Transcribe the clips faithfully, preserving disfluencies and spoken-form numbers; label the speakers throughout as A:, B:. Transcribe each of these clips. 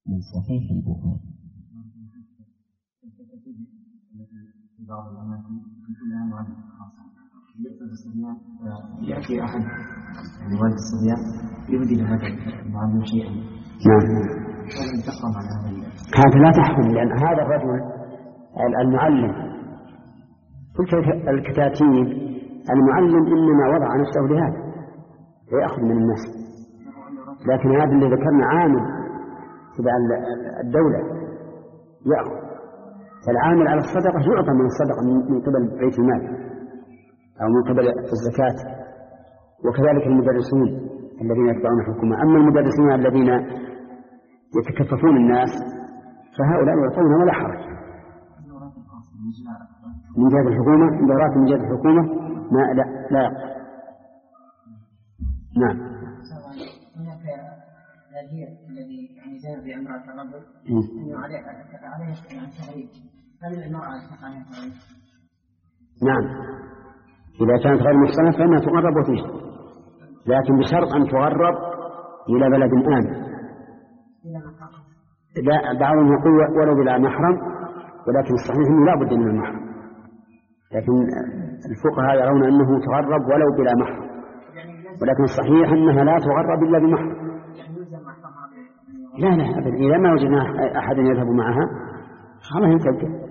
A: من صحيح البخاري.
B: في بعض الأماكن يكون لها معلم خاصة. بالنسبة للصبيان يأتي أحد يعني والد الصبيان يهدي لهذا المعلم شيئا.
C: نعم.
B: هذا تحرم على هذا.
C: هذا لا تحرم، لأن هذا الرجل المعلم قلت الكتاتيب المعلم إنما وضع نفسه لهذا ويأخذ من الناس، لكن هذا اللي ذكرنا عامل تبع الدولة يأخذ. فالعامل على الصدقة يعطى من الصدقة من قبل بيت المال أو من قبل الزكاة، وكذلك المدرسون الذين يتبعون الحكومة. أما المدرسين الذين يتكففون الناس فهؤلاء يعطون ولا حرج. من جهة الحكومة دورات من جهة الحكومة ما لا لا. نعم.
D: هناك الأجير الذي يعني زاد بأمراض الرجل أنه عليه عليه التغريب، هل المرأة يشتق عليها التغريب؟
C: نعم، إذا كانت غير محصنة فإنها تغرب وتجد، لكن بشرط أن تغرب إلى بلد آمن. لا، بعضهم يقول ولو بلا محرم، ولكن الصحيح أنه لا بد من المحرم، لكن الفقهاء يرون أنه تغرب ولو بلا محرم، ولكن الصحيح أنها لا تغرب إلا بمحرم. لا لا أبدا، إذا ما وجدنا أحد يذهب معها خلاص يتوقف.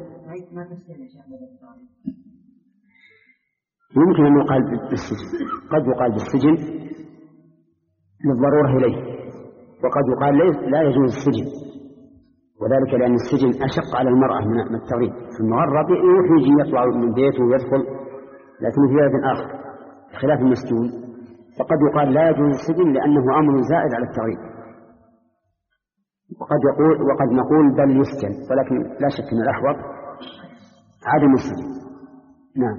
C: يمكن أن يقال بالسجن، قد يقال بالسجن للضرورة إليه، وقد يقال لا يجوز السجن، وذلك لأن السجن أشق على المرأة من التغريب. المغرب يروح يجي يطلع من بيته ويدخل، لكن في بلد آخر خلاف المسجون، فقد يقال لا يجوز السجن لأنه أمر زائد على التغريب. وقد يقول وقد نقول بل يسجن، ولكن لا شك أن الأحوط عدم السجن. نعم.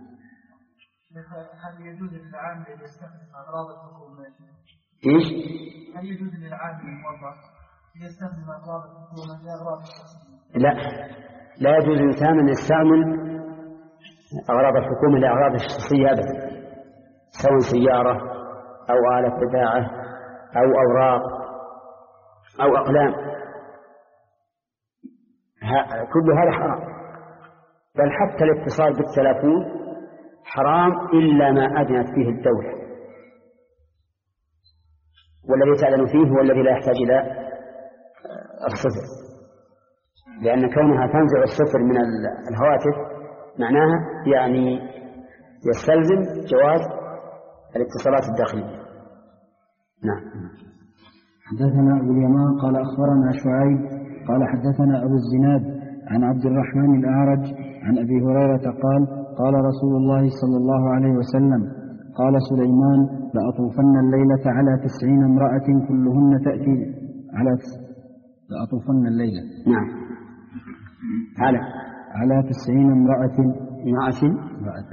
E: هل يجوز للعامل أن يستخدم أغراض الحكومة؟
C: إيش؟
E: هل يجوز للعامل الموظف أن يستخدم أغراض الحكومة لأغراض الشخصية؟
C: لا، لا يجوز الإنسان أن يستعمل أغراض الحكومة لأغراض الشخصية أبدا، سواء سيارة أو آلة بضاعة أو أوراق أو أقلام، كل هذا حرام. بل حتى الاتصال بالتلفون حرام إلا ما أذنت فيه الدولة، والذي تعلن فيه هو الذي لا يحتاج إلى الصفر، لأن كونها تنزع الصفر من الهواتف معناها يعني يستلزم جواز الاتصالات الداخلية. نعم.
F: حدثنا أبو اليمان قال أخبرنا شعيب قال حدثنا أبو الزناد عن عبد الرحمن الأعرج عن أبي هريرة قال قال رسول الله صلى الله عليه وسلم قال سليمان لأطوفن الليلة على تسعين امرأة كلهن تأتي على تس... لأطوفن الليلة
C: نعم على
F: على تسعين امرأة
C: امرأة
F: امرأة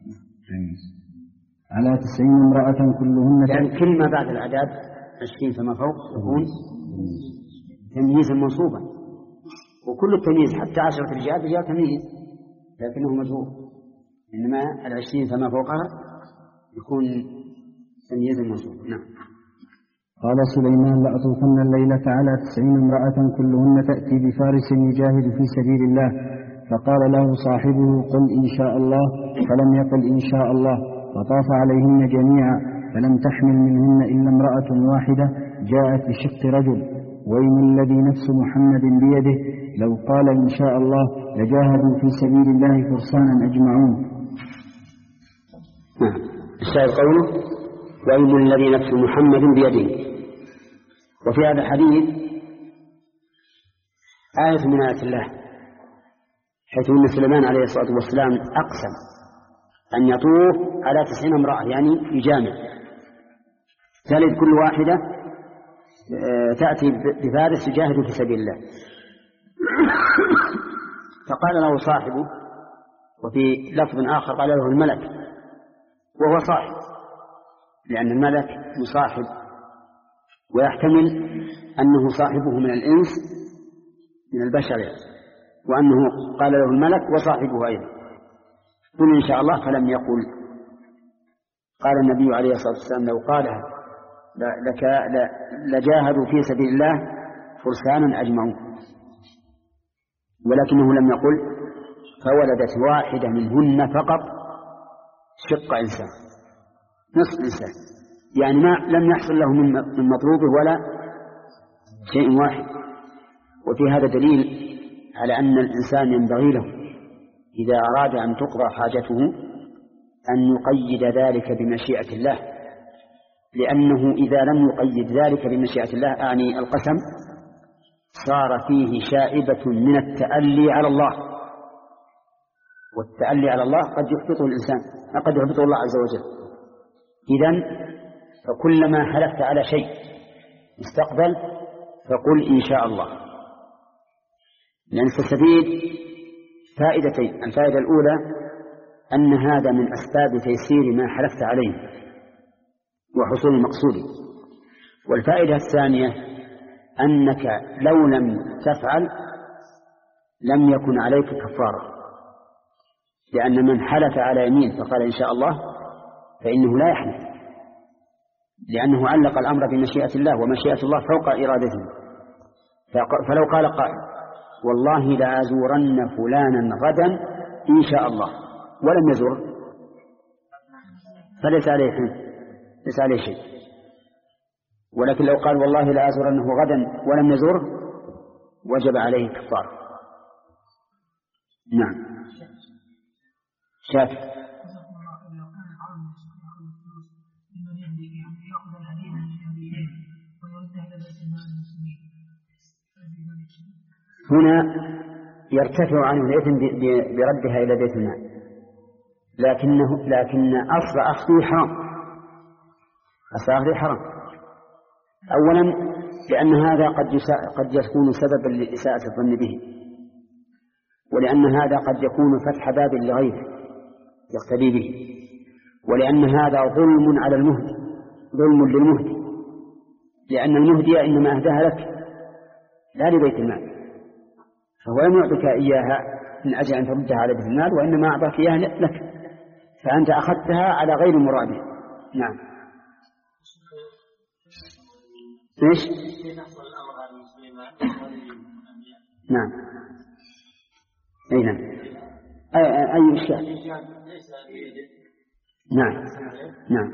F: على تسعين امرأة كلهن
C: يعني تأتي. كلمة بعد الأعداد عشرين فما فوق يكون تمييزا منصوبا، وكل التمييز حتى عشرة رجال رجال تمييز لكنه مجهول، إنما العشرين فما فوقها يكون تمييزا منصوبا. نعم.
F: قال سليمان لأطوفن الليلة على تسعين امرأة كلهن تأتي بفارس يجاهد في سبيل الله، فقال له صاحبه قل إن شاء الله، فلم يقل إن شاء الله، فطاف عليهن جميعا فلم تحمل منهن إلا امرأة واحدة جاءت بشق رجل، وإن الذي نفس محمد بيده لو قال إن شاء الله لجاهدوا في سبيل الله فرسانا أجمعون.
C: نعم. الشاهد قوله وإن الذي نفس محمد بيده. وفي هذا الحديث آية من آيات الله، حيث أن سليمان عليه الصلاة والسلام أقسم أن يطوف على تسعين امرأة، يعني يجامع، تلد كل واحدة تأتي بفارس يجاهد في سبيل الله. فقال له صاحبه، وفي لفظ آخر قال له الملك، وهو صاحب، لأن الملك مصاحب، ويحتمل أنه صاحبه من الإنس من البشر، وأنه قال له الملك وصاحبه أيضا قل إن شاء الله، فلم يقل. قال النبي عليه الصلاة والسلام لو قالها لجاهدوا في سبيل الله فرسانا أجمعون، ولكنه لم يقل فولدت واحدة منهن فقط شق إنسان، نصف إنسان، يعني ما لم يحصل له من مطلوبه ولا شيء واحد. وفي هذا دليل على أن الإنسان ينبغي له إذا أراد أن تقضى حاجته أن يقيد ذلك بمشيئة الله، لأنه إذا لم يقيد ذلك بمشيئة الله أعني القسم صار فيه شائبة من التألي على الله، والتألي على الله قد يحبطه الإنسان، قد يحبطه الله عز وجل. إذن فكلما حلفت على شيء مستقبل فقل إن شاء الله، لأن تستفيد فائدتين. الفائدة الأولى أن هذا من أسباب تيسير ما حلفت عليه وحصول المقصود، والفائدة الثانية أنك لو لم تفعل لم يكن عليك كفارة، لأن من حلف على يمين فقال إن شاء الله فإنه لا يحلف، لأنه علق الأمر بمشيئة الله، ومشيئة الله فوق إرادته. فلو قال قائل والله لأزورن فلانا غدا إن شاء الله ولم يزور فليس عليه ليس عليه شيء، ولكن لو قال والله لأزورنه غدا ولم يزور وجب عليه كفارة. نعم. شاف هنا يرتفع عنه الإثم بردها إلى بيت المال، لكنه لكن أصل أخذه حرام، أصل أخذه حرام. أولا لأن هذا قد قد يكون سببا لإساءة الظن به، ولأن هذا قد يكون فتح باب لغيره يقتدي به، ولأن هذا ظلم على المهدي، ظلم للمهدي، لأن المهدي إنما أهداها لك لا لبيت المال، فهو لم يعطيك إياها من أجل أن تردها على بيت المال، وإنما أعطاك إياها لك، فأنت أخذتها على غير مراده. نعم. إيش؟ نعم. أي نعم. أي أي إشكال؟ نعم. نعم.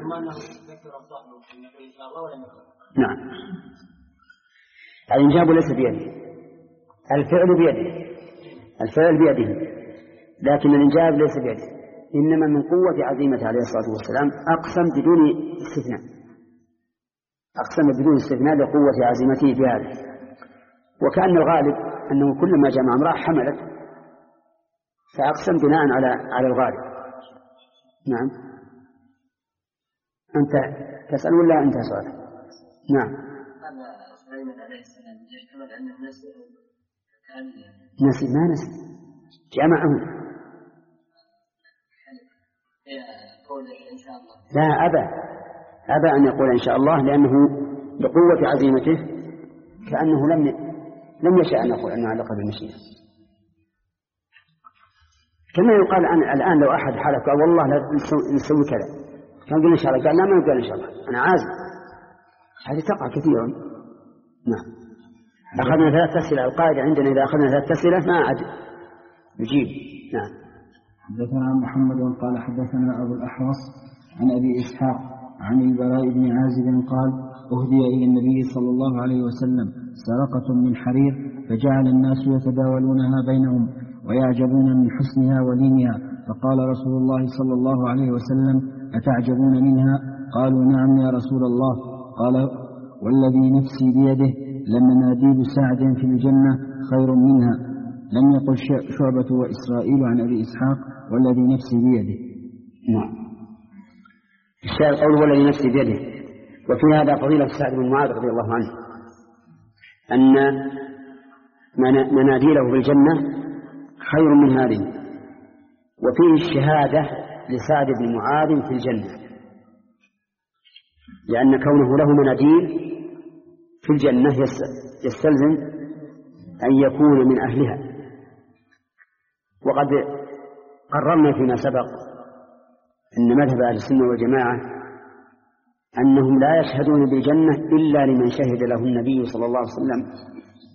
C: نعم. الإنجاب ليس بيده، الفعل بيده، الفعل بيده، لكن الإنجاب ليس بيده، إنما من قوة عزيمته عليه الصلاة والسلام أقسم بدون استثناء، أقسم بدون استثناء لقوة عزيمته في هذا. وكأن الغالب أنه كلما جمع امرأة حملت، فأقسم بناء على على الغالب. نعم. أنت تسأل ولا أنت سؤال؟ نعم.
D: سليمان عليه السلام يحتمل أنه نسي
C: نسي ما نسي جمعهم
D: إن شاء الله.
C: لا أبى أبى أن يقول إن شاء الله، لأنه بقوة عزيمته كأنه لم لم يشاء أن يقول أنه علق بالمشيئة. كما يقال أن الآن لو أحد حلف قال والله لا نسوي كذا كان قال إن شاء الله، قال لا ما يقول إن شاء الله أنا عازم، هذه تقع كثيرا. نعم. أخذنا ثلاث أسئلة، القاعدة عندنا إذا أخذنا ثلاث أسئلة ما عاد نجيب. نعم.
F: حدثنا محمد قال حدثنا أبو الأحوص عن أبي إسحاق عن البراء بن عازب قال أهدي إلى النبي صلى الله عليه وسلم سرقة من حرير، فجعل الناس يتداولونها بينهم ويعجبون من حسنها ولينها، فقال رسول الله صلى الله عليه وسلم أتعجبون منها؟ قالوا نعم يا رسول الله. قال والذي نفسي بيده لمناديب سعد في الجنة خير منها. لم يقل شعبة وإسرائيل عن أبي إسحاق والذي نفسي بيده.
C: نعم. الشاعر قول والذي نفسي بيده. وفي هذا فضيلة سعد بن معاذ رضي الله عنه أن مناديله في الجنة خير من هذه، وفيه الشهادة لسعد بن معاذ في الجنة، لأن كونه له مناديل في الجنة يستلزم أن يكون من أهلها. وقد قررنا فيما سبق أن مذهب أهل السنة والجماعة أنهم لا يشهدون بالجنة إلا لمن شهد له النبي صلى الله عليه وسلم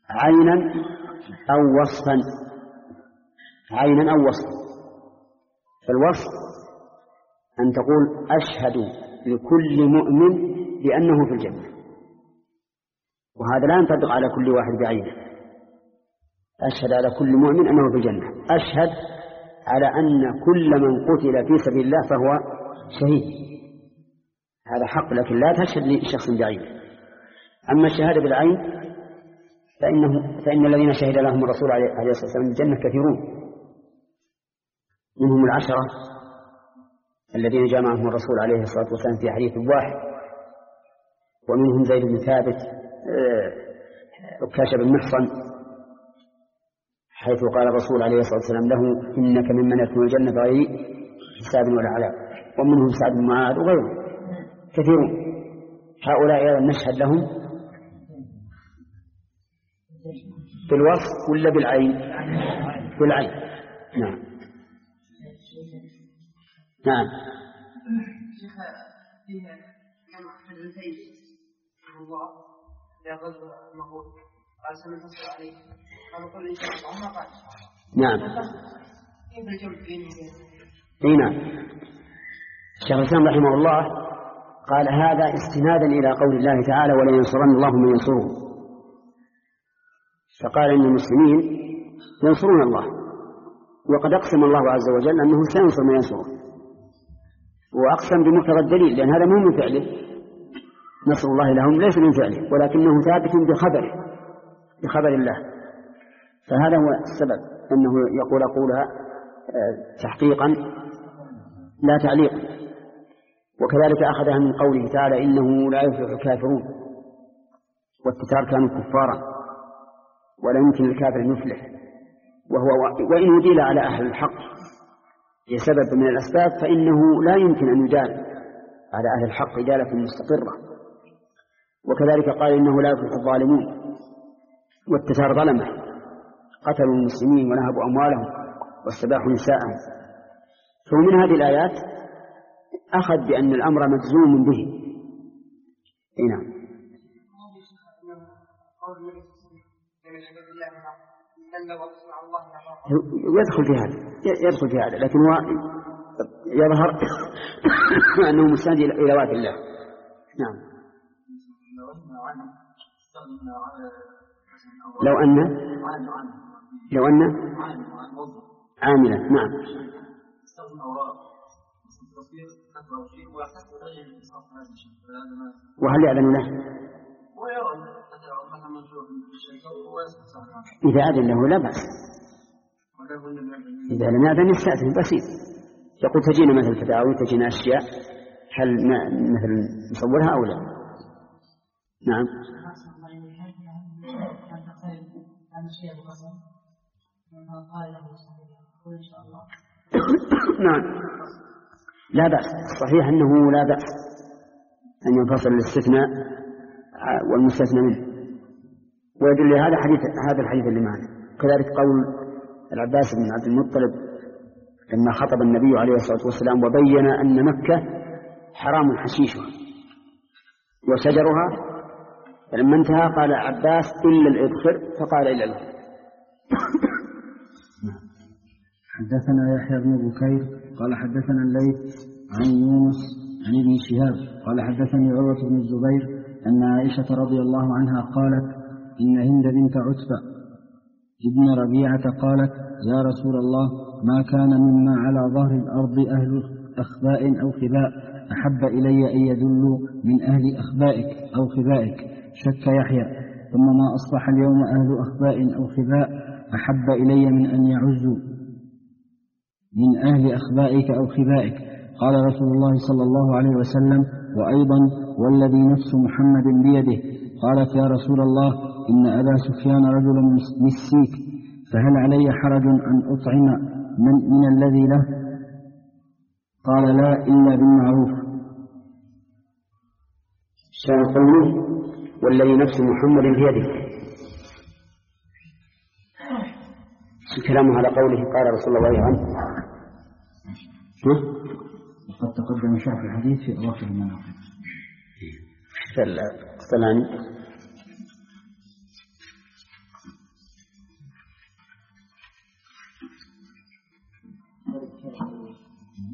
C: عينا أو وصفا، عينا أو وصفا. فالوصف أن تقول أشهد لكل مؤمن بأنه في الجنة، وهذا لا ينطبق على كل واحد بعينه. أشهد على كل مؤمن أنه في الجنة، أشهد على أن كل من قتل في سبيل الله فهو شهيد، هذا حق، لكن لا تشهد لشخص بعينه. أما الشهادة بالعين فإنه فإن الذين شهد لهم الرسول عليه الصلاة والسلام بالجنة كثيرون، منهم العشرة الذين جمعهم الرسول عليه الصلاة والسلام في حديث واحد، ومنهم زيد بن ثابت، عكاشة بن محصن، حيث قال الرسول عليه الصلاة والسلام له إنك ممن يدخل الجنة بغير حساب ولا عذاب، ومنهم سعد بن معاذ وغيرهم كثيرون. هؤلاء أيضا نشهد لهم بالوصف ولا بالعين؟ بالعين. نعم نعم.
D: شيخ فيه كما أحد الفيل الله يا غزو المغول قال سننتصر عليه، قالوا قل إن شاء الله ما قال.
C: نعم.
D: كيف الجمع بينه
C: وبين؟ نعم. الشيخ الإسلام رحمه الله قال هذا استنادا إلى قول الله تعالى ولا ينصرن الله من ينصره، فقال إن المسلمين ينصرون الله، وقد أقسم الله عز وجل أنه سينصر من ينصره، وأقسم بمقتضى الدليل، لأن هذا مو من فعله، نصر الله لهم ليس من فعله ولكنه ثابت بخبره بخبر الله. فهذا هو السبب أنه يقول قولها تحقيقا لا تعليقا. وكذلك أخذها من قوله تعالى إنه لا يفلح الكافرون، والتتار كانوا كفارا ولا يمكن للكافر أن يفلح، وهو وإن أدل على أهل الحق لسبب من الأسباب فإنه لا يمكن أن يدال على أهل الحق إدالة مستقرة. وكذلك قال إنه لا يفلح الظالمون، والتتار ظلمه قتلوا المسلمين ونهبوا أموالهم واستباحوا نساءهم. فمن هذه الآيات أخذ بأن الأمر مجزوم به. نعم. يدخل في هذا يدخل في هذا لكن هو يظهر أنه مستند إلى وعد الله. نعم. لو أن لو أن عاملا. نعم. وهل يأذن له؟ إذا أذن له لا بأس، إذا لم يأذن يستأذن بسيط، يقول تجينا مثل تداوي تجينا أشياء هل مثل نصورها أو لا. نعم. نعم لا بأس، صحيح أنه لا بأس أن ينفصل الاستثناء والمستثنى منه، ويدل هذا حديث هذا الحديث اللي معنا. كذلك قول العباس بن عبد المطلب لما خطب النبي عليه الصلاة والسلام وبين أن مكة حرام حشيشها وشجرها، فلما انتهى قال عباس إلا الإذخر، فقال إلا الإذخر.
F: حدثنا يحيى بن بكير قال حدثنا الليث عن يونس عن ابن شهاب قال حدثني عروة بن الزبير أن عائشة رضي الله عنها قالت إن هند بنت عتبة ابن ربيعة قالت يا رسول الله ما كان مما على ظهر الأرض أهل أخباء أو خباء أحب إلي أن يذلوا من أهل أخبائك أو خبائك. شك يحيى ثم ما أصبح اليوم أهل أخباء أو خباء أحب إلي من أن يعزوا من أهل أخبائك أو خبائك. قال رسول الله صلى الله عليه وسلم وأيضا والذي نفس محمد بيده. قالت يا رسول الله إن أبا سفيان رجل مسيك فهل علي حرج أن أطعم من, من الذي له؟ قال لا إلا بالمعروف.
C: سأقول والذي نفس محمد بيده كلامه على قوله قال رسول الله عنه.
F: وقد تقدم شرح الحديث في أواخر المناقب.
C: الثاني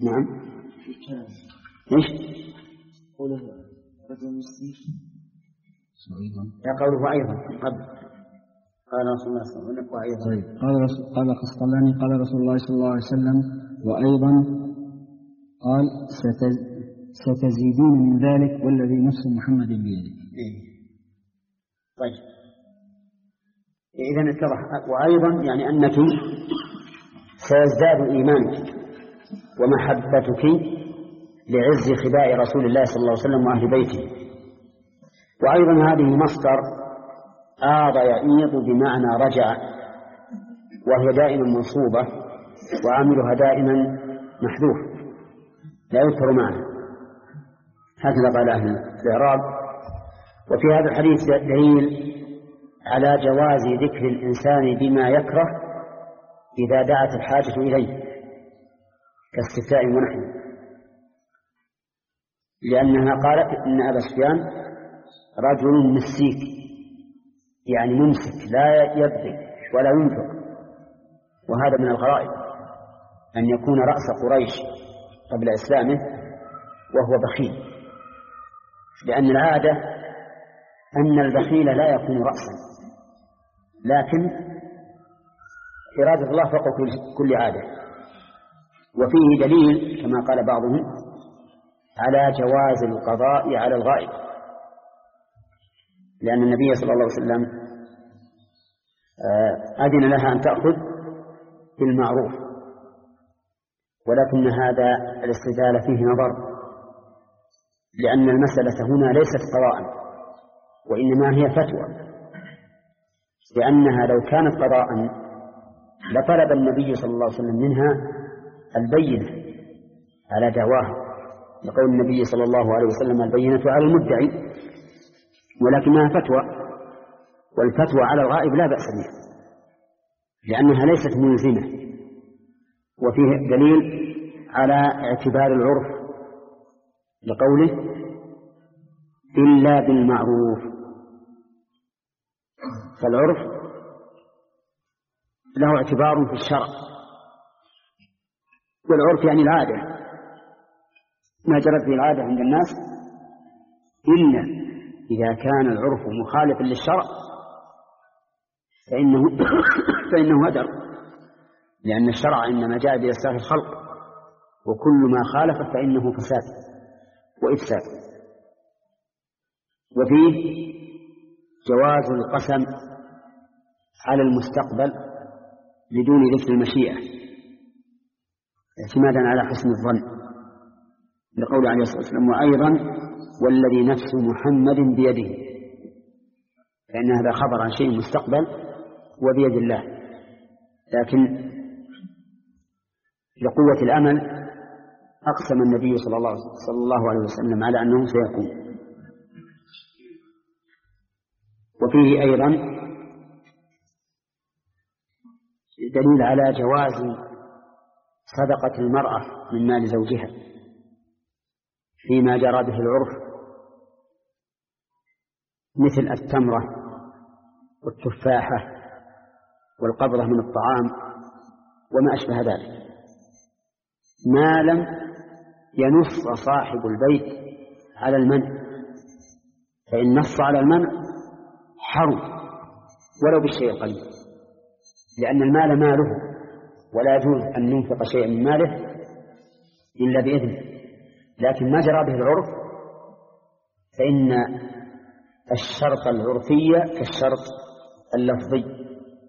C: نعم. إيش؟
B: قوله رجل مسلم
C: يا قوله أيضا قبل قال رسول الله صلى الله عليه وسلم وأيضا
F: طيب. قال رسول قال قسطلاني قال رسول الله صلى الله عليه وسلم وأيضا قال ستز ستزيدون من ذلك والذي نفس محمد بيده.
C: إيه. طيب إذن اتضح وأيضا يعني أنك سيزداد إيمانك ومحبتك لعز خباء رسول الله صلى الله عليه وسلم وأهل بيته. وأيضا هذه مصدر آض يعيض بمعنى رجع، وهي دائما منصوبة وعاملها دائما محذوف لا يذكر معنى، هكذا قال أهل الإعراب. وفي هذا الحديث دليل على جواز ذكر الإنسان بما يكره إذا دعت الحاجة إليه كاستفتاء ونحوه، لأنها قالت إن أبا سفيان رجل مسيك يعني ممسك لا يبذل ولا ينفق، وهذا من الغرائب أن يكون رأس قريش قبل إسلامه وهو بخيل، لأن العادة أن البخيل لا يكون رأسا، لكن إرادة الله فوق كل عادة. وفيه دليل كما قال بعضهم على جواز القضاء على الغائب، لأن النبي صلى الله عليه وسلم أذن لها أن تأخذ بالمعروف، ولكن هذا الاستدلال فيه نظر، لأن المسألة هنا ليست قضاء وإنما هي فتوى، لأنها لو كانت قضاء لطلب النبي صلى الله عليه وسلم منها البينة على دعواها، لقول النبي صلى الله عليه وسلم البينة على المدعي، ولكنها فتوى، والفتوى على الغائب لا بأس بها لأنها ليست ملزمة. وفيه دليل على اعتبار العرف لقوله إلا بالمعروف، فالعرف له اعتبار في الشرع، والعرف يعني العادة، ما جرت به العادة عند الناس، إلا إذا كان العرف مخالفا للشرع فإنه فإنه هدر، لأن الشرع إنما جاء بإصلاح الخلق، وكل ما خالف فإنه فساد وإفساد. وفيه جواز القسم على المستقبل بدون ذكر المشيئة اعتمادا على حسن الظن، لقول عليه الصلاة والسلام وأيضا والذي نفس محمد بيده، فإن هذا خبر عن شيء مستقبل وبيد الله، لكن لقوة الأمل أقسم النبي صلى الله, صلى الله عليه وسلم على أنه سيكون. وفيه أيضا دليل على جواز صدقة المرأة من مال زوجها فيما جرى به العرف، مثل التمرة والتفاحة والقبضة من الطعام وما أشبه ذلك، ما لم ينص صاحب البيت على المنع، فإن نص على المنع حرم ولو بالشيء القليل، لأن المال ماله ولا يجوز أن ينفق شيئا من ماله إلا بإذنه، لكن ما جرى به العرف فإن الشرط العرفي كالشرط اللفظي،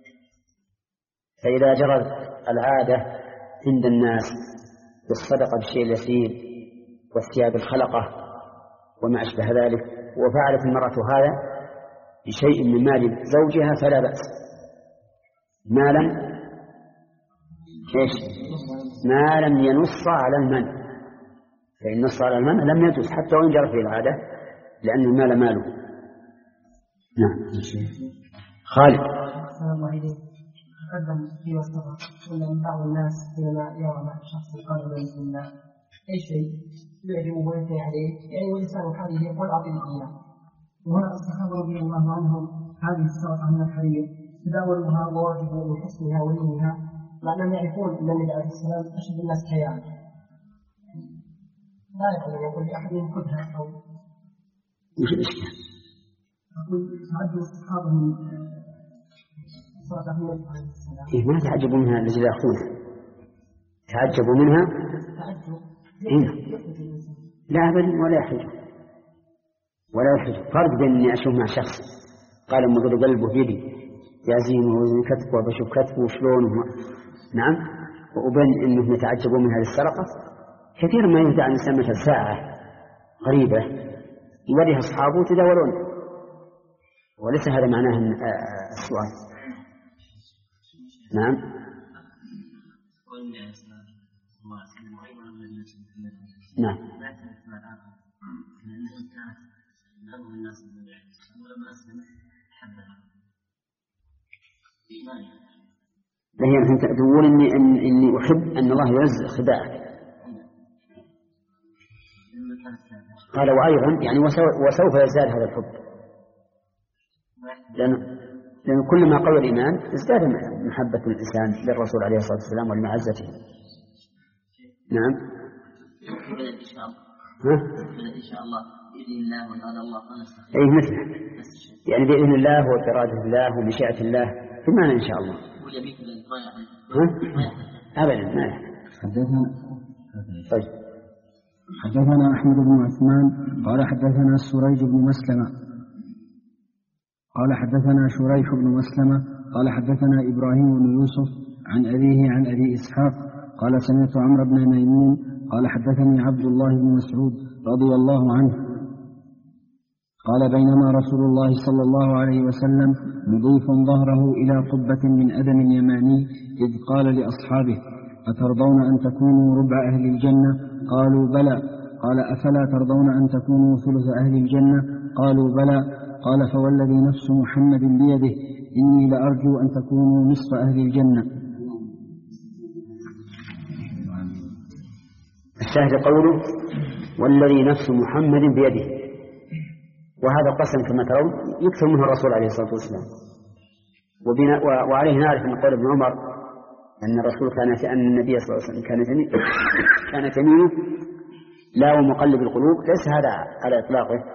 C: فإذا جرت العادة عند الناس بالصدقة بالشيء اليسير والثياب الخلقة وما أشبه ذلك، وفعلت المرأة هذا بشيء من مال زوجها فلا بأس، ما لم ما لم ينص على المنع، فإن نص على المنع لم يجوز حتى وإن جرت به العادة، لأن المال ماله. نعم. خالد.
D: السلام عليكم. تقدم في وسطها أن بعض الناس حينما يرى مع شخص قال بسم الله أي شيء يعجبه وينتهي عليه، يعني والإنسان حاله يقول أعطني إياه، وهنا الصحابة رضي الله عنهم هذه الصدقة من الحرير تداولها وواجبوا من حسنها ولينها، مع أنهم يعرفون أن النبي عليه السلام أشد الناس حياء، لا يعني يقول لأحدهم خذها أو
C: وش الإشكال؟
D: أقول تعجب أصحابه من صلاة النبي عليه السلام.
C: إيه ما تعجبوا منها الذي يأخذونها، تعجبوا منها
D: تعجب
C: إيه؟ لا أبدا ولا يحرج ولا يحرج. فرق بين إني أشوف مع شخص قال مضر قلبه بيدي يعزينه ويزن كتفه وبشوف كتفه وشلونه نعم، وبين إنه يتعجبوا منها للسرقة. كثير ما يهدى عن الإنسان مثل ساعة قريبة يوريها أصحابه وتداولون، وليس هذا معناه السؤال. نعم نعم لهي أنت تقول إني إن إني أحب أن الله يرزق خداعك. قال وأيضا يعني وسوف يزداد هذا الحب، لأن لأن كل ما قوى الإيمان ازداد محبة الإنسان للرسول عليه الصلاة والسلام ولمعزته. نعم ها؟
A: إن شاء الله بإذن الله وإرادة الله فنستخدم.
C: أي مثله يعني بإذن الله وبإرادة الله ومشيئة الله في معنى إن شاء الله. ها؟ أبدا ما
F: حدثنا
C: طيب
F: حدثنا أحمد بن عثمان قال حدثنا سريج بن مسلمة قال حدثنا شريح بن مسلمة قال حدثنا إبراهيم بن يوسف عن أبيه عن أبي إسحاق قال سمعت عمرو بن ميمون قال حدثني عبد الله بن مسعود رضي الله عنه قال بينما رسول الله صلى الله عليه وسلم مضيف ظهره إلى قبة من أدم يماني إذ قال لأصحابه أترضون أن تكونوا ربع أهل الجنة؟ قالوا بلى. قال أفلا ترضون أن تكونوا ثلث أهل الجنة؟ قالوا بلى. قال فوالذي نفس محمد بيده إني لأرجو أن تكونوا نصف أهل الجنة.
C: الشاهد قوله والذي نفس محمد بيده، وهذا قسم كما ترون يكثر منه الرسول عليه الصلاة والسلام. وعليه نعرف من قول ابن عمر أن الرسول كان أن النبي صلى الله عليه وسلم كان جميل كان جميل لا ومقلب القلوب، ليس هذا على إطلاقه.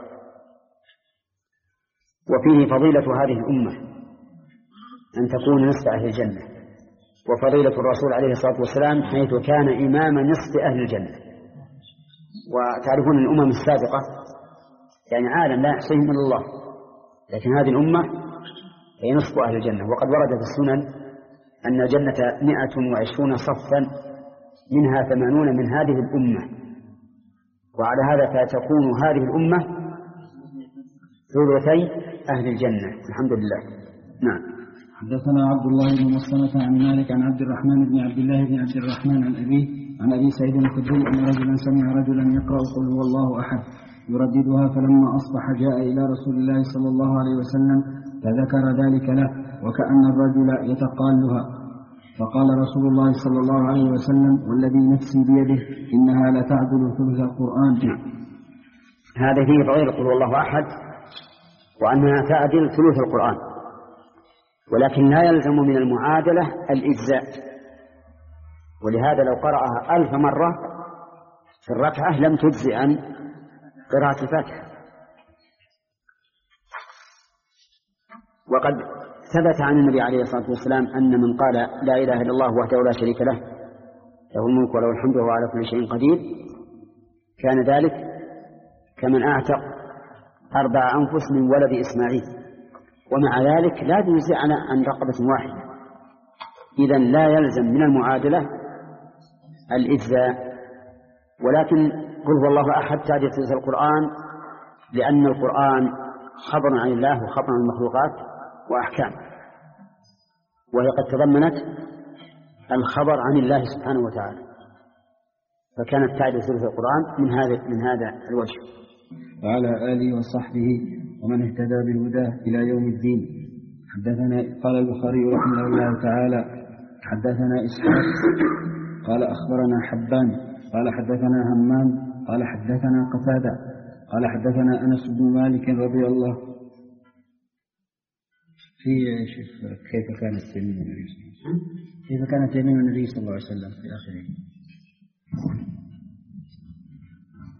C: وفيه فضيلة هذه الأمة أن تكون نصف أهل الجنة، وفضيلة الرسول عليه الصلاة والسلام حيث كان إمام نصف أهل الجنة. وتعرفون الأمم السابقة يعني عالم لا يحصيهم إلا الله، لكن هذه الأمة هي نصف أهل الجنة. وقد ورد في السنن أن الجنة مئة وعشرون صفا منها ثمانون من هذه الأمة، وعلى هذا فتكون هذه الأمة ثلثي أهل الجنة. الحمد لله. نعم.
F: حدثنا عبد الله بن مسلمة عن مالك عن عبد الرحمن بن عبد الله بن عبد الرحمن عن أبيه عن أبي سعيد الخدري أن رجلا سمع رجلا يقرأ قل هو الله أحد يرددها، فلما أصبح جاء إلى رسول الله صلى الله عليه وسلم فذكر ذلك له وكأن الرجل يتقالها، فقال رسول الله صلى الله عليه وسلم والذي نفسي بيده إنها لتعدل ثلث القرآن.
C: هذا فيه فضيلة قل هو الله أحد وأنها تعدل ثلث القرآن، ولكن لا يلزم من المعادلة الإجزاء، ولهذا لو قرأها ألف مرة في الركعة لم تجزئ عن قراءة الفاتحة. وقد ثبت عن النبي عليه الصلاة والسلام أن من قال لا إله إلا الله وحده لا شريك له له الملك وله الحمد وهو على كل شيء قدير كان ذلك كمن أعتق أربع أنفس من ولد إسماعيل، ومع ذلك لا يجزئ عن رقبة واحدة. إذن لا يلزم من المعادلة الإجزاء، ولكن قل هو الله أحد تعدل ثلث القرآن، لأن القرآن خبر عن الله وخبر عن المخلوقات وأحكام، وهي قد تضمنت الخبر عن الله سبحانه وتعالى، فكانت تعدل ثلث القرآن من هذا من هذا الوجه.
F: وعلى آله وصحبه ومن اهتدى بالهدى إلى يوم الدين. حدثنا قال البخاري رحمه الله تعالى حدثنا إسحاق قال أخبرنا حبان قال حدثنا همام قال حدثنا قتادة قال حدثنا أنس بن مالك رضي الله في كيف كانت يمين النبي كيف كانت يمين النبي صلى الله عليه وسلم في آخره.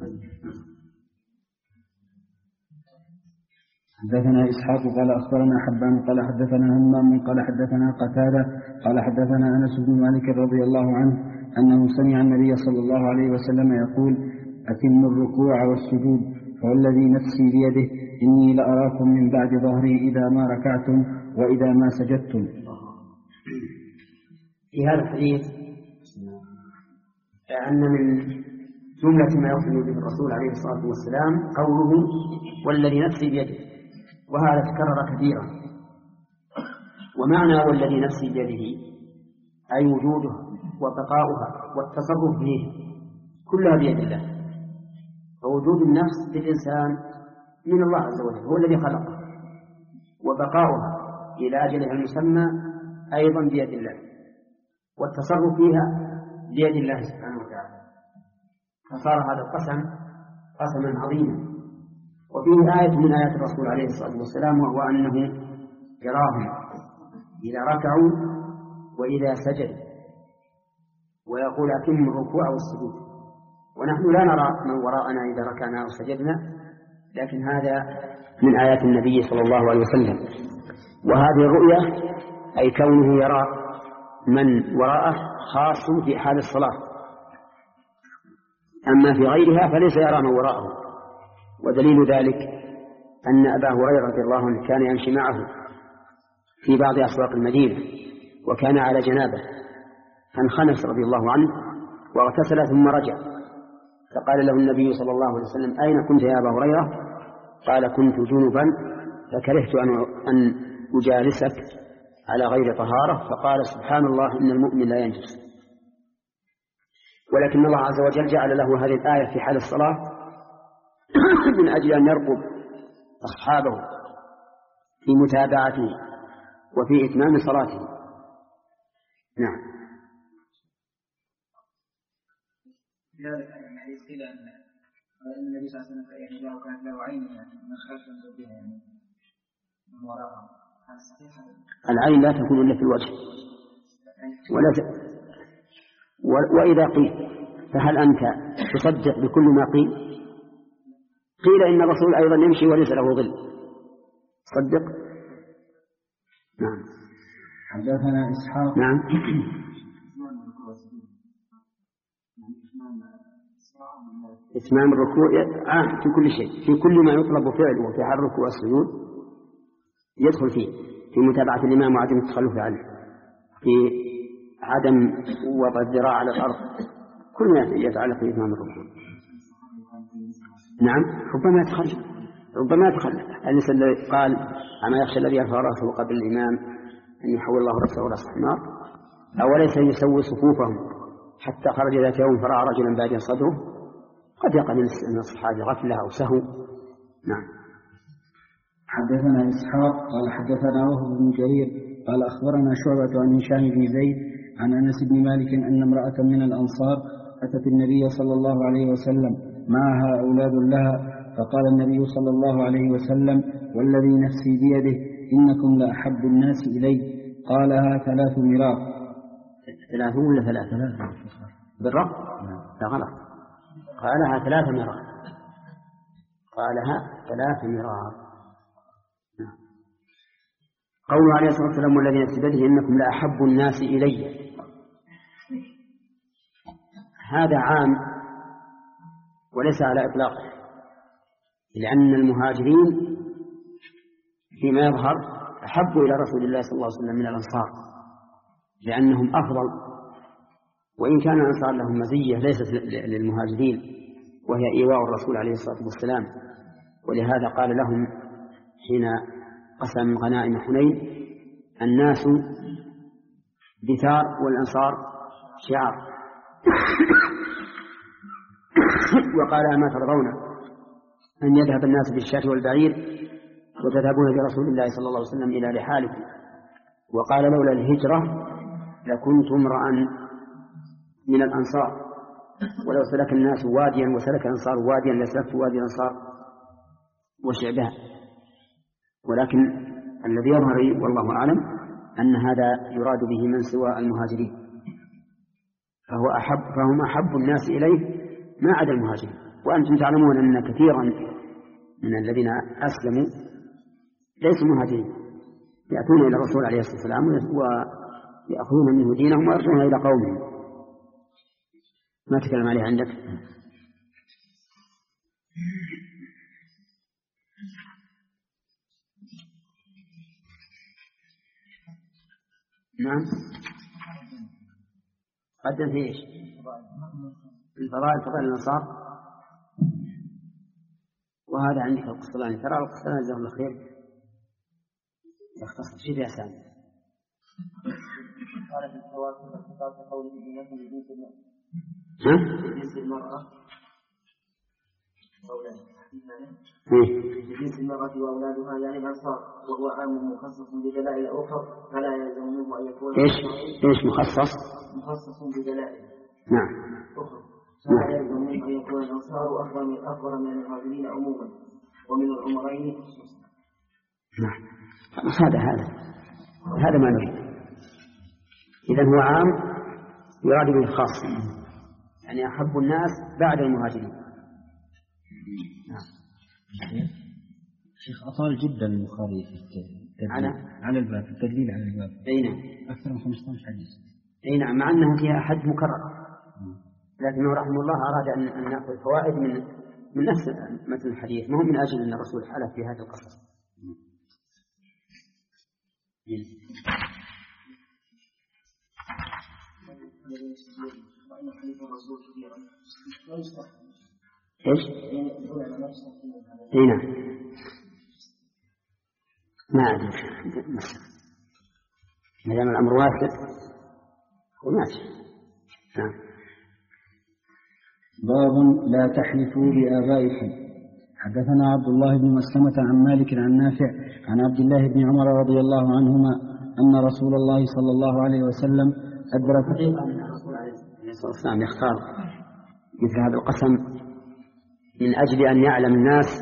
F: حدثنا إسحاق قال أخبرنا حبان قال حدثنا همام قال حدثنا قتادة قال حدثنا أنس بن مالك رضي الله عنه أنه سمع النبي صلى الله عليه وسلم يقول: أتموا الركوع والسجود، فوالذي نفسي بيده إني لأراكم من بعد ظهري إذا ما ركعتم وإذا ما سجدتم.
C: في هذا الحديث أن من جملة ما يوصل به الرسول عليه الصلاة والسلام قوله: والذي نفسي بيده، وهذا تكرر كثيرا. ومعنى والذي نفسي بيده أي وجوده وبقاؤها والتصرف فيه كلها بيد الله. فوجود النفس للإنسان من الله عز وجل، هو الذي خلقه، وبقاؤها إلى أجلها المسمى أيضا بيد الله، والتصرف فيها بيد الله سبحانه وتعالى. فصار هذا القسم قسما عظيما. وفيه آية من آيات الرسول عليه الصلاة والسلام، وهو أنه يراهم إذا ركعوا وإذا سجدوا، ويقول: أتم الركوع والسجود. ونحن لا نرى من وراءنا إذا ركعنا أو سجدنا، لكن هذا من آيات النبي صلى الله عليه وسلم. وهذه الرؤية أي كونه يرى من وراءه خاص في حال الصلاة، أما في غيرها فليس يرى من وراءه. ودليل ذلك أن أبا هريرة رضي الله عنه كان يمشي معه في بعض أسواق المدينة، وكان على جنابه، فانخنس رضي الله عنه واغتسل ثم رجع، فقال له النبي صلى الله عليه وسلم: أين كنت يا أبا هريرة؟ قال: كنت جنبا فكرهت أن أجالسك على غير طهارة. فقال: سبحان الله، إن المؤمن لا ينجس. ولكن الله عز وجل جعل له هذه الآية في حال الصلاة من أجل أن يرقب أصحابه في متابعته وفي إتمام صلاته. نعم.
E: لذلك يعني حديث قيل أن النبي صلى الله عليه وسلم يعني له كانت له عين يعني من خلف بها يعني من وراءها. هذا صحيح؟
C: العين لا تكون إلا في الوجه ولا ت... و... وإذا قيل فهل أنت تصدق بكل ما قيل؟ قيل إن الرسول أيضا يمشي وليس له ظل. صدق. نعم.
F: حدثنا إسحاق.
C: نعم. إتمام الركوع عام في كل شيء، في كل ما يطلب فعله في حال الركوع والسجود يدخل فيه، في متابعة الإمام وعدم التخلف عنه، في عدم وضع الذراع على الأرض، كل ما يتعلق بإتمام الركوع. نعم. ربما يتخلف، ربما يتخلف. الناس اللي قال: أما يخشى الذي يرفع رأسه قبل الإمام أن يحول الله رأسه رأس حمار، أوليس يسوي صفوفهم حتى خرج ذات يوم فرأى رجلا باديا صدره. قد يقع من الصحابة غفلة أو سهو. نعم.
F: حدثنا إسحاق قال حدثنا وهب بن جرير قال أخبرنا شعبة عن هشام بن زيد عن أنس بن مالك أن امرأة من الأنصار أتت النبي صلى الله عليه وسلم معها أولاد لها، فقال النبي صلى الله عليه وسلم: والذي نفسي بيده إنكم لأحب الناس إلي. قالها ثلاث مرات.
C: ثلاثون ولا ثلاثة؟ بالرب؟ لا غلط. قالها ثلاث مرات. قالها ثلاث مرات. قوله عليه الصلاة والسلام: والذي نفسي بيده إنكم لأحب الناس إلي، هذا عام وليس على إطلاقه، لأن المهاجرين فيما يظهر أحبوا إلى رسول الله صلى الله عليه وسلم من الأنصار، لأنهم أفضل، وإن كان الأنصار لهم مزية ليست للمهاجرين، وهي إيواء الرسول عليه الصلاة والسلام. ولهذا قال لهم حين قسم غنائم حنين: الناس دثار والأنصار شعار. وقال: أما ترضون أن يذهب الناس بالشاة والبعير وتذهبون برسول الله صلى الله عليه وسلم إلى رحالكم؟ وقال: لولا الهجرة لكنت امرأ من الأنصار، ولو سلك الناس واديا وسلك الأنصار واديا لسلكت وادي الأنصار وشعبها. ولكن الذي يظهر والله أعلم أن هذا يراد به من سوى المهاجرين، فهو أحب فهم أحب الناس إليه ما عدا المهاجرين. وأنتم تعلمون أن كثيرا من الذين أسلموا ليسوا مهاجرين، يأتون إلى الرسول عليه الصلاة والسلام ويأخذون منه دينهم ويرجعون إلى قومهم. ما تكلم عليه عندك؟ نعم. قدم في إيش؟ الفضائل، فضائل الأنصار. وهذا عندك القسطلاني، ترى القسطلاني جزاه الله خير يختصر شيء يا سامي.
E: قال في التواصل الخطاب قوله بنفس جنس المرأة.
C: ها؟
E: جنس المرأة وأولادها. جنس المرأة وأولادها يعني الأنصار، وهو عام مخصص بدلائل أخرى فلا يلزم منه أن يكون
C: إيش؟ إيش مخصص؟
E: مخصص بدلائل.
C: نعم.
E: أخرى فلا يلزم منه أن يكون الأنصار أفضل من أفضل من المهاجرين عموما ومن العمرين خصوصا.
C: نعم. هذا هذا هذا ما نريد. إذن هو عام يراد به الخاص، يعني أحب الناس بعد المهاجرين.
F: نعم. شيخ أطال جدا البخاري في التدليل
C: على
F: على الباب، التدليل على الباب.
C: أي نعم.
F: أكثر من خمسة عشر حديث.
C: أي نعم، مع أنه فيها حد مكرر، لكنه رحمه الله أراد أن أن نأخذ فوائد من من نفس مثل الحديث، ما هو من أجل أن الرسول حلف في هذا القصص. إيش؟ هنا ما أدري ما دام الأمر واسع وماشي. نعم.
F: باب لا تحلفوا بآبائكم. حدثنا عبد الله بن مسلمة عن مالك عن نافع عن عبد الله بن عمر رضي الله عنهما أن رسول الله صلى الله عليه وسلم أدرك
C: أن الرسول عليه الصلاة والسلام يختار مثل هذا القسم من أجل أن يعلم الناس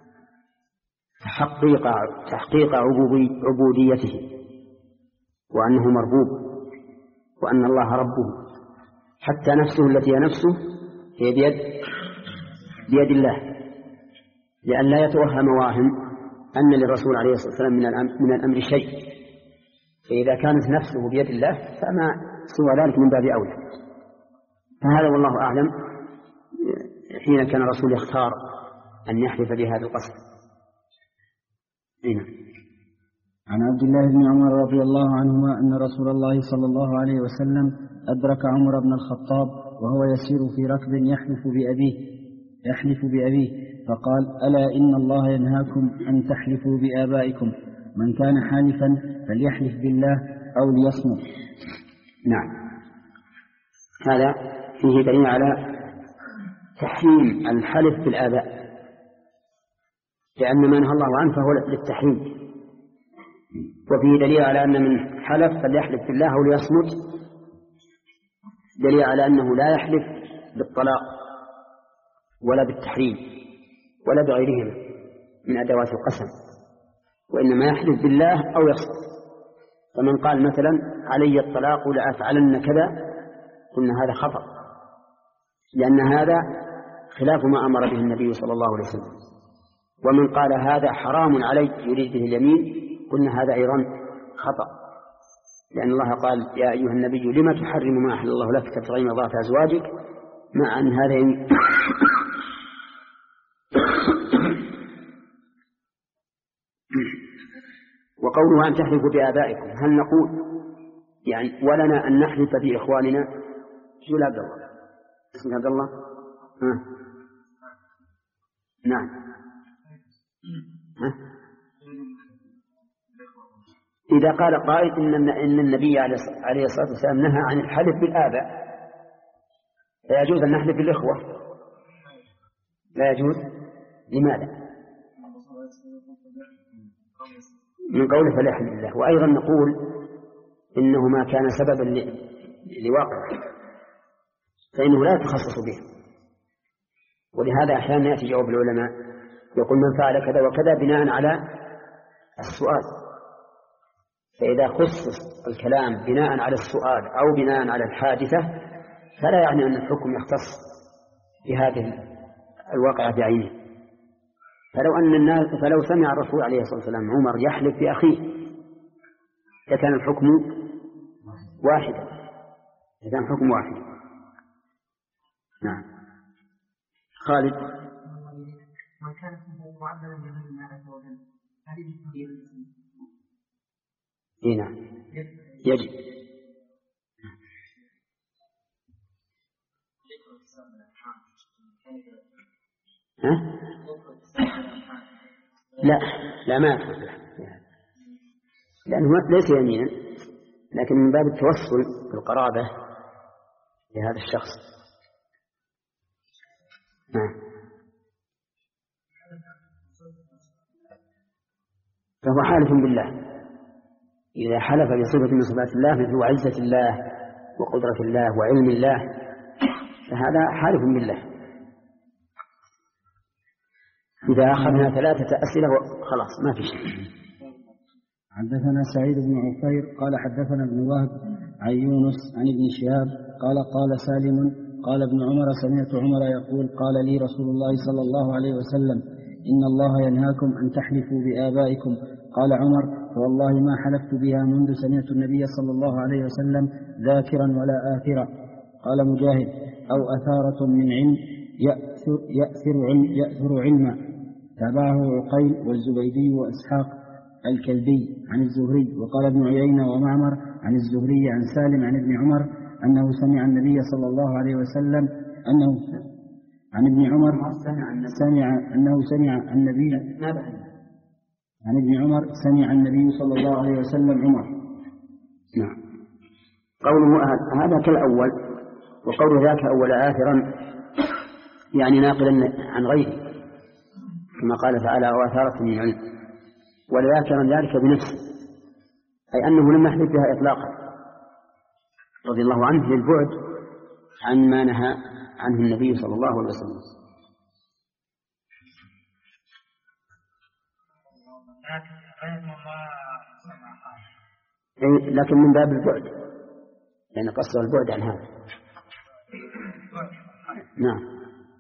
C: تحقيق تحقيق عبوديته وأنه مربوب وأن الله ربه، حتى نفسه التي هي نفسه هي بيد بيد الله، لأن لا يتوهم واهم أن للرسول عليه الصلاة والسلام من الأمر, من الأمر شيء، فإذا كانت نفسه بيد الله فما سوى ذلك من باب أولى. فهذا والله أعلم حين كان الرسول يختار أن يحلف بهذا القسم. هنا
F: عن عبد الله بن عمر رضي الله عنهما أن رسول الله صلى الله عليه وسلم أدرك عمر بن الخطاب وهو يسير في ركب يحلف بأبيه يحلف بأبيه فقال: ألا إن الله ينهاكم أن تحلفوا بآبائكم، من كان حالفا فليحلف بالله أو ليصمت.
C: نعم. هذا فيه دليل على تحريم الحلف بالآباء، لأن ما نهى الله عنه فهو للتحريم، وفيه دليل على أن من حلف فليحلف بالله أو ليصمت دليل على أنه لا يحلف بالطلاق ولا بالتحريم ولا بغيرهما من أدوات القسم، وإنما يحلف بالله أو يصمت. فمن قال مثلا علي الطلاق لأفعلن كذا قلنا هذا خطأ، لأن هذا خلاف ما أمر به النبي صلى الله عليه وسلم. ومن قال هذا حرام علي يريد به اليمين قلنا هذا أيضا خطأ، لأن الله قال: يا أيها النبي لما تحرم ما أحل الله لك تبتغي مرضات أزواجك، مع أن هذا يمين. وقوله أن تحلفوا بآبائكم، هل نقول يعني ولنا أن نحلف بإخواننا؟ شو عبد الله اسمك عبد الله؟ ها. نعم. ها؟ إذا قال قائل إن إن النبي عليه الصلاة والسلام نهى عن الحلف بالآباء، لا يجوز أن نحلف بالإخوة؟ لا يجوز. لماذا؟ من قوله فليحلف بالله. وأيضا نقول إنه ما كان سببا لواقع فإنه لا يتخصص به، ولهذا أحيانا يأتي جواب العلماء يقول من فعل كذا وكذا بناء على السؤال، فإذا خصص الكلام بناء على السؤال أو بناء على الحادثة فلا يعني أن الحكم يختص بهذه الواقعة بعينه. فلو أن الناس فلو سمع الرسول عليه الصلاة والسلام عمر يحلف بأخيه لكان الحكم واحدا، لكان الحكم واحد. نعم. خالد.
D: من كان اسمه معبدا بغير الله عز وجل هل يجب تغيير الاسم؟
C: اي نعم يجب. ها؟ لا لا ما يدخل لأنه ليس يمينا، لكن من باب التوسل بالقرابة لهذا الشخص. نعم. فهو حالف بالله، إذا حلف بصفة من صفات الله مثل عزة الله وقدرة الله وعلم الله فهذا حالف بالله. إذا أخذنا ثلاثة أسئلة خلاص ما في شيء.
F: حدثنا سعيد بن عفير قال حدثنا ابن وهب عن يونس عن ابن شهاب قال قال سالم قال ابن عمر سمعت عمر يقول قال لي رسول الله صلى الله عليه وسلم إن الله ينهاكم أن تحلفوا بآبائكم. قال عمر فوالله ما حلفت بها منذ سمعت النبي صلى الله عليه وسلم ذاكرا ولا آثرا. قال مجاهد أو أثارة من علم يأثر, يأثر, علم يأثر علما. تابعه عقيل والزبيدي وإسحاق الكلبي عن الزهري. وقال ابن عيينة ومعمر عن الزهري عن سالم عن ابن عمر أنه سمع النبي صلى الله عليه وسلم أنه عن ابن عمر سمع أنه سمع النبي عن ابن عمر سمع النبي صلى الله عليه وسلم عمر.
C: نعم. قوله هذا كالأول، وقول ذاك أول آثرا يعني ناقلا عن غيره كما قال تعالى وآثارة من علم، وذاكرا ذلك بنفسه أي أنه لم يحدث بها إطلاقا رضي الله عنه للبعد عن ما نهى عنه النبي صلى الله عليه وسلم. لكن من باب البعد يعني قصر البعد عن هذا. نعم.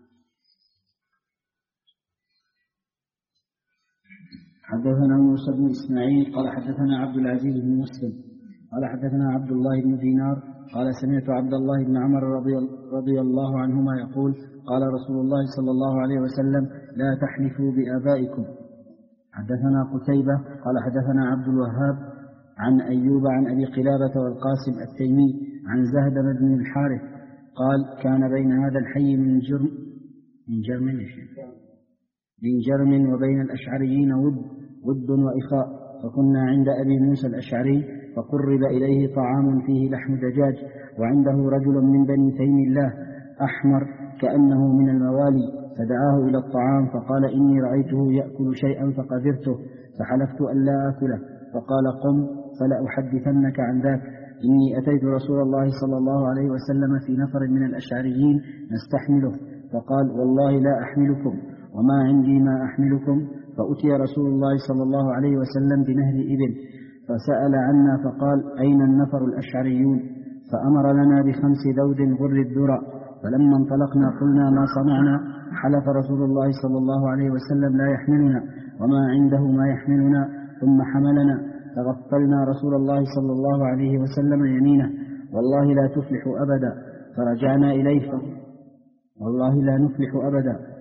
F: حدثنا موسى بن إسماعيل قال حدثنا عبد العزيز بن مسلم قال حدثنا عبد الله بن دينار قال سمعت عبد الله بن عمر رضي, رضي الله عنهما يقول قال رسول الله صلى الله عليه وسلم لا تحلفوا بآبائكم. حدثنا قتيبة قال حدثنا عبد الوهاب عن أيوب عن أبي قلابة والقاسم التيمي عن زهدم بن الحارث قال كان بين هذا الحي من جرم من جرم من جرم وبين الأشعريين ود ود وإخاء، فكنا عند أبي موسى الأشعري فقرب إليه طعام فيه لحم دجاج وعنده رجل من بني تيم الله أحمر كأنه من الموالي، فدعاه إلى الطعام فقال إني رأيته يأكل شيئا فقدرته فحلفت أن لا أكله، فقال قم فلا أحدثنك عن ذاك إني أتيت رسول الله صلى الله عليه وسلم في نفر من الأشعريين نستحمله فقال والله لا أحملكم وما عندي ما أحملكم، فأتي رسول الله صلى الله عليه وسلم بنهر إبل فسأل عنا فقال أين النفر الأشعريون، فأمر لنا بخمس ذود غر الذرى، فلما انطلقنا قلنا ما صنعنا، حلف رسول الله صلى الله عليه وسلم لا يحملنا وما عنده ما يحملنا، ثم حملنا فغفلنا رسول الله صلى الله عليه وسلم يمينه والله لا تفلح أبدا، فرجعنا إليه والله لا نفلح أبدا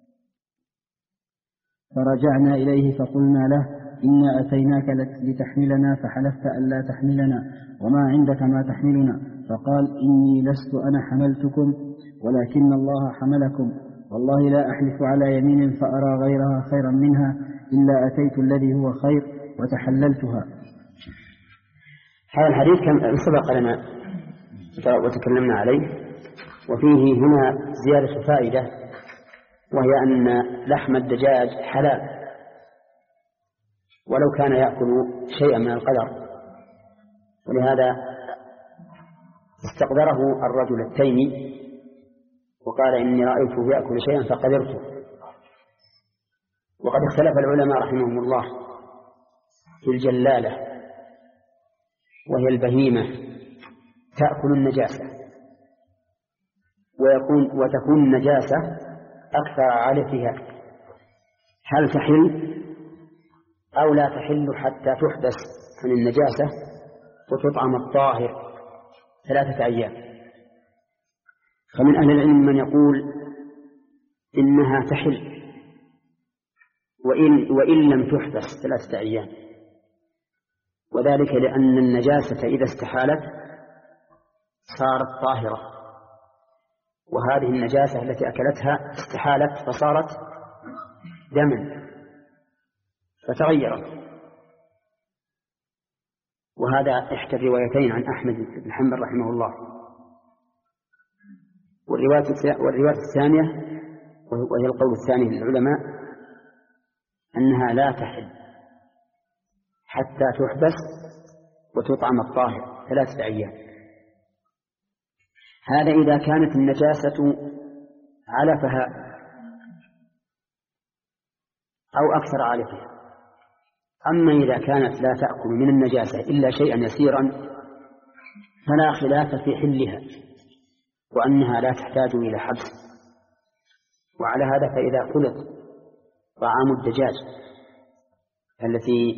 F: فرجعنا إليه فقلنا له إنا أتيناك لتحملنا فحلفت أن لا تحملنا وما عندك ما تحملنا، فقال إني لست أنا حملتكم ولكن الله حملكم، والله لا أحلف على يمين فأرى غيرها خيرا منها إلا أتيت الذي هو خير وتحللتها.
C: هذا الحديث كم سبق لنا وتكلمنا عليه، وفيه هنا زيادة فائدة وهي أن لحم الدجاج حلال ولو كان يأكل شيئا من القدر، ولهذا استقدره الرجل التيمي وقال إني رأيته يأكل شيئا فقدرته. وقد اختلف العلماء رحمهم الله في الجلالة وهي البهيمة تأكل النجاسة ويكون وتكون النجاسة أكثر علتها، هل تحل أو لا تحل حتى تحبس عن النجاسة وتطعم الطاهر ثلاثة أيام. فمن أهل العلم من يقول إنها تحل وإن, وإن لم تحبس ثلاثة أيام، وذلك لأن النجاسة إذا استحالت صارت طاهرة، وهذه النجاسة التي أكلتها استحالت فصارت دما فتغيرت. وهذا إحدى الروايتين عن أحمد بن حنبل رحمه الله. والرواية الثانية وهي القول الثاني للعلماء أنها لا تحل حتى تحبس وتطعم الطاهر ثلاثة أيام. هذا إذا كانت النجاسة علفها أو أكثر علفها. أما إذا كانت لا تأكل من النجاسة إلا شيئا يسيرا فلا خلاف في حلها وأنها لا تحتاج إلى حبس. وعلى هذا فإذا خلط طعام الدجاج التي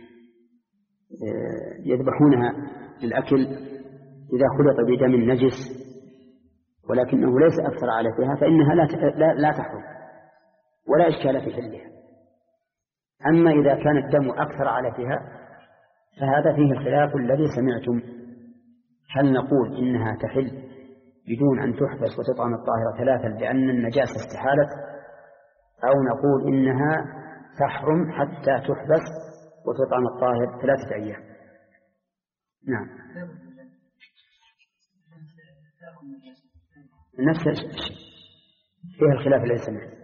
C: يذبحونها للأكل إذا خلط بدم نجس ولكنه ليس أكثر علفها فإنها لا لا تحرم ولا إشكال في حلها. أما إذا كان الدم أكثر علفها فهذا فيه الخلاف الذي سمعتم، هل نقول إنها تحل بدون أن تحبس وتطعم الطاهرة ثلاثا لأن النجاسة استحالت، أو نقول إنها تحرم حتى تحبس وتطعم الطاهر ثلاثة أيام. نعم، نفس الشيء فيه الخلاف الذي سمعت.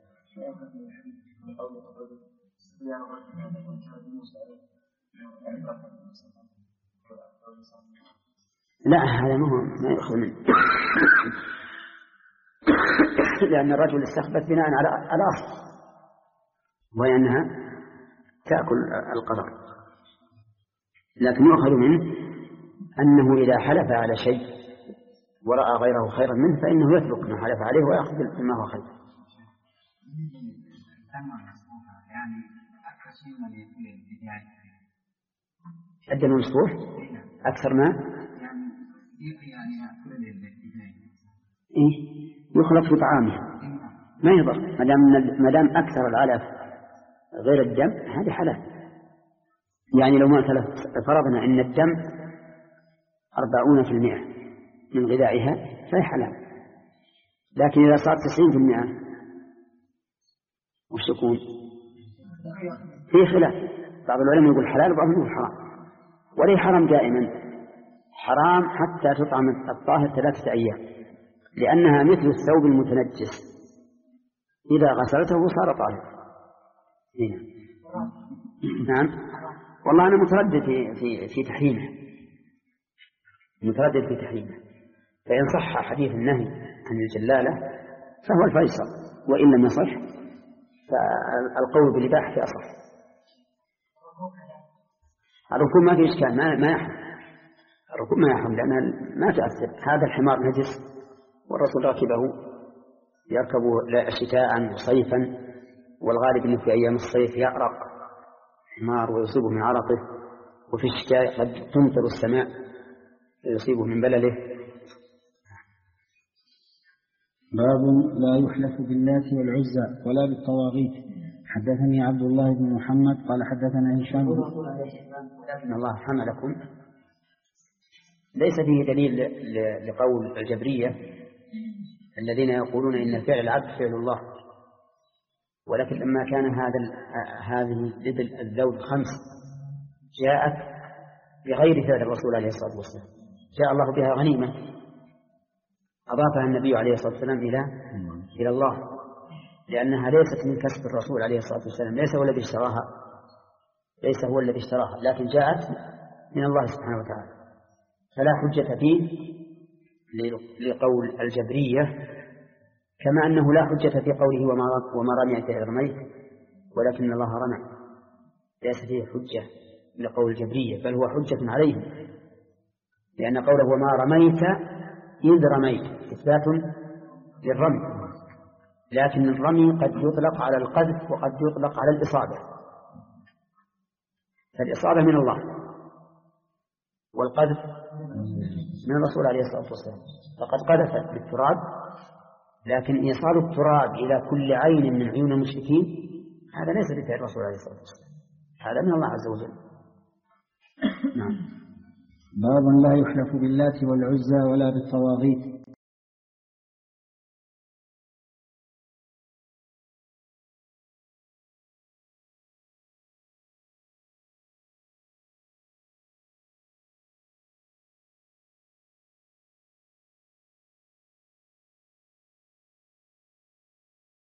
C: لا، هذا ما يأخذ منه لأن الرجل استخبث بناء على الأصل وهي أنها تأكل القدر، لكن يؤخذ منه أنه إذا حلف على شيء ورأى غيره خيرا منه فإنه يترك ما حلف عليه ويأخذ ما هو خير. الدم المسفوح أكثر ما إيه يخلط في طعامه ما يضر ما دام أكثر العلف غير الدم هذه حلال. يعني لو ما فرضنا أن الدم أربعون في المئة من غذائها فهي حلال، لكن إذا صار تسعين في المئة وش يكون؟ فيه خلاف، بعض العلماء يقول حلال وبعضهم يقول حرام. وليه حرام دائما؟ حرام حتى تطعم الطاهر ثلاثة أيام، لأنها مثل الثوب المتنجس إذا غسلته صار طاهر. نعم، والله أنا متردد في في في تحريمه، متردد في تحريمه. فإن صح حديث النهي عن الجلالة فهو الفيصل، وإن لم يصح فالقول بالإباحة أصح. الركوب ما في إشكال، ما ما يحرم الركوب، ما يحرم لأنها ما تأثر. هذا الحمار نجس والرسول ركبه يركب شتاء وصيفا، والغالب أنه في أيام الصيف يعرق حمار ويصيبه من عرقه، وفي الشتاء قد تمطر السماء فيصيبه من بلله.
F: باب لا يحلف باللات والعزى ولا بالطواغيت. حدثني عبد الله بن محمد قال حدثنا هشام
C: إن الله حملكم. ليس فيه دليل لقول الجبرية الذين يقولون إن الفعل العبد فعل الله، ولكن لما كان هذا هذه الذوب الخمس جاءت بغير فعل الرسول عليه الصلاة والسلام، جاء الله بها غنيمة أضافها النبي عليه الصلاة والسلام إلى إلى الله، لأنها ليست من كسب الرسول عليه الصلاة والسلام، ليس هو الذي اشتراها ليس هو الذي اشتراها لكن جاءت من الله سبحانه وتعالى، فلا حجة فيه لقول الجبرية، كما أنه لا حجة في قوله وما رميت إذ رميت ولكن الله رمى، ليس فيه حجة لقول الجبرية، بل هو حجة عليهم، لأن قوله وما رميت إذ رميت إثبات للرمي، لكن الرمي قد يطلق على القذف وقد يطلق على الإصابة، فالإصابة من الله والقذف من الرسول عليه الصلاة والسلام، فقد قذف بالتراب، لكن إيصال التراب إلى كل عين من عيون المشركين هذا ليس بفعل الرسول عليه الصلاة والسلام، هذا من الله عز وجل. نعم.
F: باب لا يحلف باللات والعزى ولا بالطواغيت.